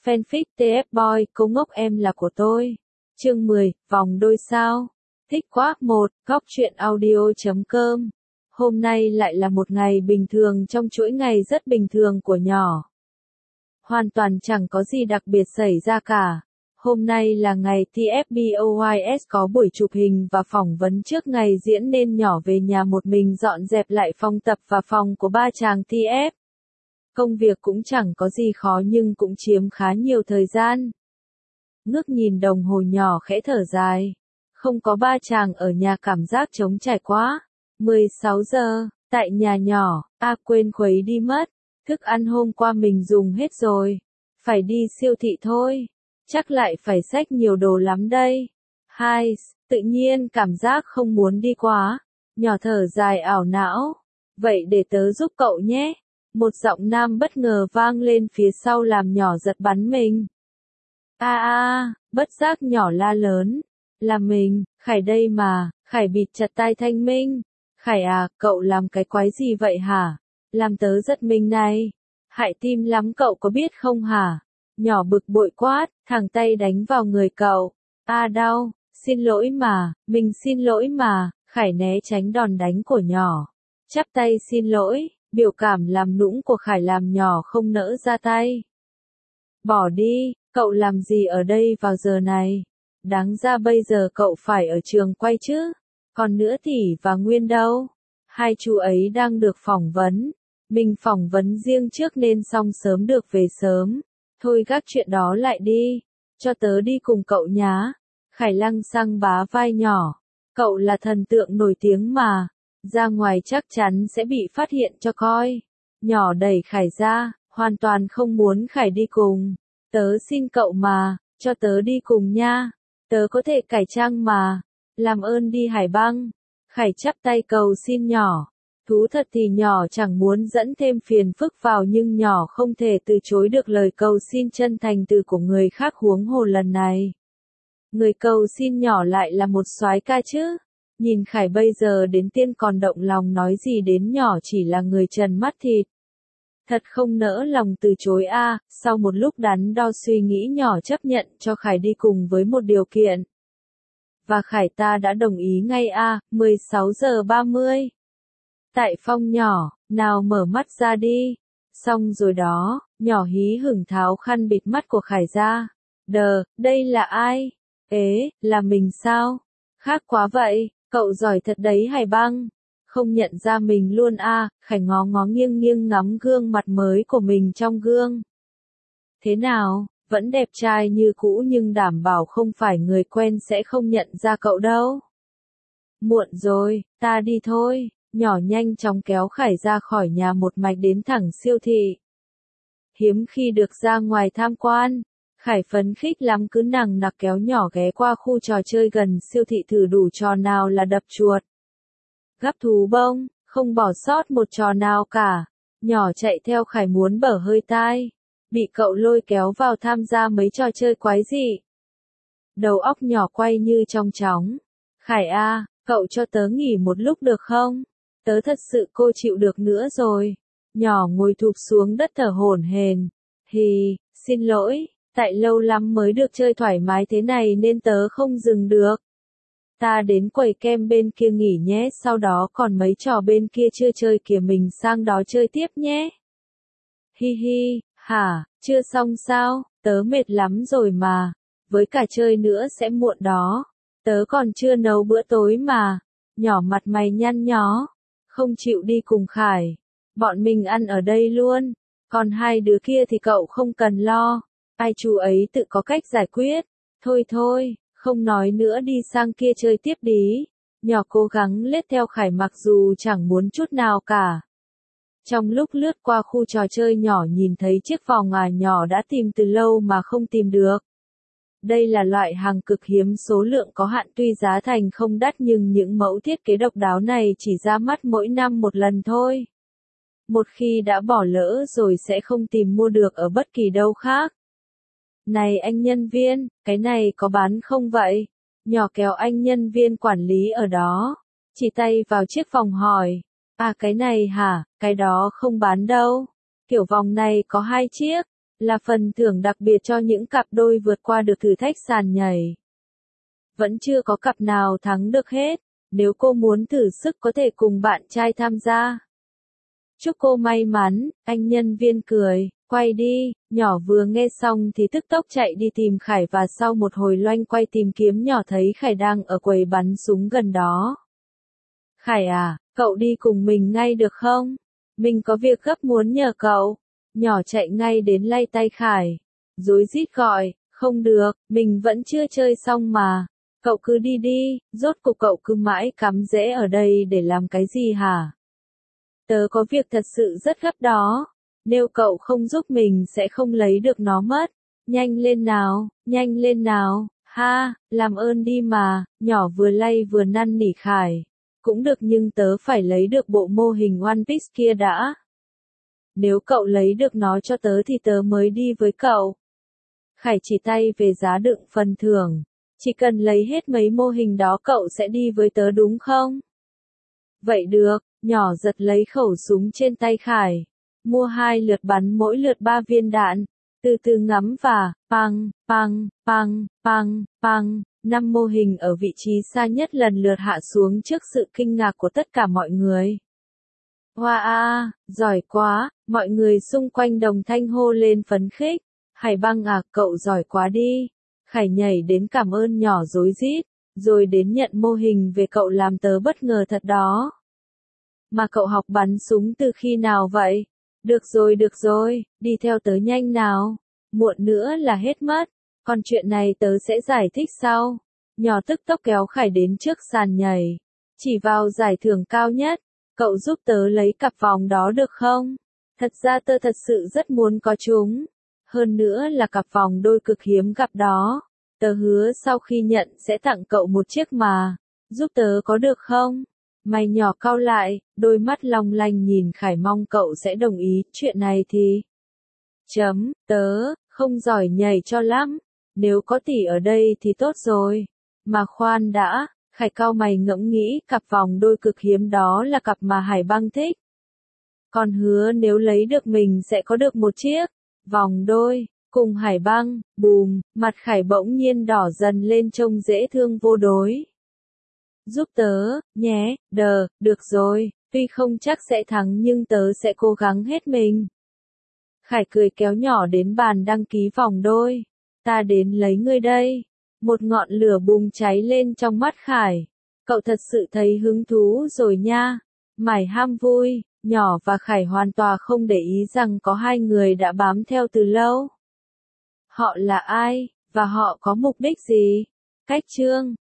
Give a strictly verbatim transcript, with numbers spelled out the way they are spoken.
Fanfic tê ép Boy, cô ngốc em là của tôi. Chương mười, vòng đôi sao. Thích quá. một. Góc truyện audio chấm com. Hôm nay lại là một ngày bình thường trong chuỗi ngày rất bình thường của nhỏ. Hoàn toàn chẳng có gì đặc biệt xảy ra cả. Hôm nay là ngày tê ép Boys có buổi chụp hình và phỏng vấn trước ngày diễn nên nhỏ về nhà một mình dọn dẹp lại phòng tập và phòng của ba chàng tê ép. Công việc cũng chẳng có gì khó nhưng cũng chiếm khá nhiều thời gian. Ngước nhìn đồng hồ nhỏ khẽ thở dài. Không có ba chàng ở nhà cảm giác trống trải quá. mười sáu giờ, tại nhà nhỏ, a quên khuấy đi mất. Thức ăn hôm qua mình dùng hết rồi. Phải đi siêu thị thôi. Chắc lại phải xách nhiều đồ lắm đây. Hai, tự nhiên cảm giác không muốn đi quá. Nhỏ thở dài ảo não. Vậy để tớ giúp cậu nhé. Một giọng nam bất ngờ vang lên phía sau làm nhỏ giật bắn mình. A a, bất giác nhỏ la lớn. Là mình, Khải đây mà. Khải bịt chặt tai Thanh Minh. Khải à, cậu làm cái quái gì vậy hả? Làm tớ giật mình này. Hại tim lắm cậu có biết không hả? Nhỏ bực bội quát, thẳng tay đánh vào người cậu. A đau, xin lỗi mà, mình xin lỗi mà. Khải né tránh đòn đánh của nhỏ. Chắp tay xin lỗi, biểu cảm làm nũng của Khải làm nhỏ không nỡ ra tay. Bỏ đi, cậu làm gì ở đây vào giờ này? Đáng ra bây giờ cậu phải ở trường quay chứ. Còn nữa Tỷ và Nguyên đâu? Hai chú ấy đang được phỏng vấn. Mình phỏng vấn riêng trước nên xong sớm được về sớm. Thôi gác chuyện đó lại đi. Cho tớ đi cùng cậu nhá. Khải lăng xăng bá vai nhỏ. Cậu là thần tượng nổi tiếng mà. Ra ngoài chắc chắn sẽ bị phát hiện cho coi. Nhỏ đẩy Khải ra, hoàn toàn không muốn Khải đi cùng. Tớ xin cậu mà, cho tớ đi cùng nha. Tớ có thể cải trang mà. Làm ơn đi Hải Băng. Khải chắp tay cầu xin nhỏ. Thú thật thì nhỏ chẳng muốn dẫn thêm phiền phức vào nhưng nhỏ không thể từ chối được lời cầu xin chân thành từ của người khác huống hồ lần này. Người cầu xin nhỏ lại là một soái ca chứ. Nhìn Khải bây giờ đến tiên còn động lòng nói gì đến nhỏ chỉ là người trần mắt thịt. Thật không nỡ lòng từ chối a. À, sau một lúc đắn đo suy nghĩ nhỏ chấp nhận cho Khải đi cùng với một điều kiện. Và Khải ta đã đồng ý ngay a. À, mười sáu giờ ba mươi. Tại phòng nhỏ, nào mở mắt ra đi. Xong rồi đó, nhỏ hí hửng tháo khăn bịt mắt của Khải ra. Đờ, đây là ai? Ế, là mình sao? Khác quá vậy, cậu giỏi thật đấy Hải Băng. Không nhận ra mình luôn a. À, Khải ngó ngó nghiêng nghiêng ngắm gương mặt mới của mình trong gương. Thế nào, vẫn đẹp trai như cũ nhưng đảm bảo không phải người quen sẽ không nhận ra cậu đâu. Muộn rồi, ta đi thôi. Nhỏ nhanh chóng kéo Khải ra khỏi nhà một mạch đến thẳng siêu thị. Hiếm khi được ra ngoài tham quan, Khải phấn khích lắm cứ nằng nặc kéo nhỏ ghé qua khu trò chơi gần siêu thị thử đủ trò nào là đập chuột, gắp thú bông, không bỏ sót một trò nào cả. Nhỏ chạy theo Khải muốn bở hơi tai, bị cậu lôi kéo vào tham gia mấy trò chơi quái dị. Đầu óc nhỏ quay như trong chóng. Khải a, cậu cho tớ nghỉ một lúc được không? Tớ thật sự cô chịu được nữa rồi. Nhỏ ngồi thụp xuống đất thở hổn hển. Hì, xin lỗi, tại lâu lắm mới được chơi thoải mái thế này nên tớ không dừng được. Ta đến quầy kem bên kia nghỉ nhé, sau đó còn mấy trò bên kia chưa chơi kìa mình sang đó chơi tiếp nhé. Hi hi, hả, chưa xong sao, tớ mệt lắm rồi mà, với cả chơi nữa sẽ muộn đó. Tớ còn chưa nấu bữa tối mà. Nhỏ mặt mày nhăn nhó. Không chịu đi cùng Khải. Bọn mình ăn ở đây luôn. Còn hai đứa kia thì cậu không cần lo. Ai chú ấy tự có cách giải quyết. Thôi thôi, không nói nữa đi sang kia chơi tiếp đi. Nhỏ cố gắng lết theo Khải mặc dù chẳng muốn chút nào cả. Trong lúc lướt qua khu trò chơi nhỏ nhìn thấy chiếc vòng à nhỏ đã tìm từ lâu mà không tìm được. Đây là loại hàng cực hiếm số lượng có hạn tuy giá thành không đắt nhưng những mẫu thiết kế độc đáo này chỉ ra mắt mỗi năm một lần thôi. Một khi đã bỏ lỡ rồi sẽ không tìm mua được ở bất kỳ đâu khác. Này anh nhân viên, cái này có bán không vậy? Nhỏ kéo anh nhân viên quản lý ở đó. Chỉ tay vào chiếc vòng hỏi. À cái này hả, cái đó không bán đâu. Kiểu vòng này có hai chiếc. là phần thưởng đặc biệt cho những cặp đôi vượt qua được thử thách sàn nhảy. Vẫn chưa có cặp nào thắng được hết, nếu cô muốn thử sức có thể cùng bạn trai tham gia. Chúc cô may mắn, anh nhân viên cười, quay đi, nhỏ vừa nghe xong thì tức tốc chạy đi tìm Khải và sau một hồi loanh quay tìm kiếm nhỏ thấy Khải đang ở quầy bắn súng gần đó. Khải à, cậu đi cùng mình ngay được không? Mình có việc gấp muốn nhờ cậu. Nhỏ chạy ngay đến lay tay Khải. Rối rít gọi, không được, mình vẫn chưa chơi xong mà. Cậu cứ đi đi, rốt cuộc cậu cứ mãi cắm rễ ở đây để làm cái gì hả? Tớ có việc thật sự rất gấp đó. Nếu cậu không giúp mình sẽ không lấy được nó mất. Nhanh lên nào, nhanh lên nào, ha, làm ơn đi mà, nhỏ vừa lay vừa năn nỉ Khải. Cũng được nhưng tớ phải lấy được bộ mô hình One Piece kia đã. Nếu cậu lấy được nó cho tớ thì tớ mới đi với cậu. Khải chỉ tay về giá đựng phần thưởng. Chỉ cần lấy hết mấy mô hình đó cậu sẽ đi với tớ đúng không? Vậy được, nhỏ giật lấy khẩu súng trên tay Khải. Mua hai lượt bắn mỗi lượt ba viên đạn. Từ từ ngắm và, pang, pang, pang, pang, pang. Năm mô hình ở vị trí xa nhất lần lượt hạ xuống trước sự kinh ngạc của tất cả mọi người. Hoa a, giỏi quá, mọi người xung quanh đồng thanh hô lên phấn khích. Hải Băng à, cậu giỏi quá đi. Khải nhảy đến cảm ơn nhỏ rối rít, rồi đến nhận mô hình về cậu làm tớ bất ngờ thật đó. Mà cậu học bắn súng từ khi nào vậy? Được rồi được rồi, đi theo tớ nhanh nào. Muộn nữa là hết mất. Còn chuyện này tớ sẽ giải thích sau. Nhỏ tức tốc kéo Khải đến trước sàn nhảy. Chỉ vào giải thưởng cao nhất. Cậu giúp tớ lấy cặp vòng đó được không? Thật ra tớ thật sự rất muốn có chúng. Hơn nữa là cặp vòng đôi cực hiếm gặp đó. Tớ hứa sau khi nhận sẽ tặng cậu một chiếc mà. Giúp tớ có được không? Mày nhỏ cau lại, đôi mắt long lanh nhìn Khải mong cậu sẽ đồng ý. Chuyện này thì... Chấm, tớ, không giỏi nhảy cho lắm. Nếu có tỷ ở đây thì tốt rồi. Mà khoan đã, Khải cau mày ngẫm nghĩ cặp vòng đôi cực hiếm đó là cặp mà Hải Băng thích. Còn hứa nếu lấy được mình sẽ có được một chiếc vòng đôi cùng Hải Băng. Bùm, mặt Khải bỗng nhiên đỏ dần lên trông dễ thương vô đối. Giúp tớ, nhé, đờ, được rồi, tuy không chắc sẽ thắng nhưng tớ sẽ cố gắng hết mình. Khải cười kéo nhỏ đến bàn đăng ký vòng đôi. Ta đến lấy ngươi đây. Một ngọn lửa bùng cháy lên trong mắt Khải. Cậu thật sự thấy hứng thú rồi nha. Mải ham vui, nhỏ và Khải hoàn toàn không để ý rằng có hai người đã bám theo từ lâu. Họ là ai, và họ có mục đích gì? Cách chương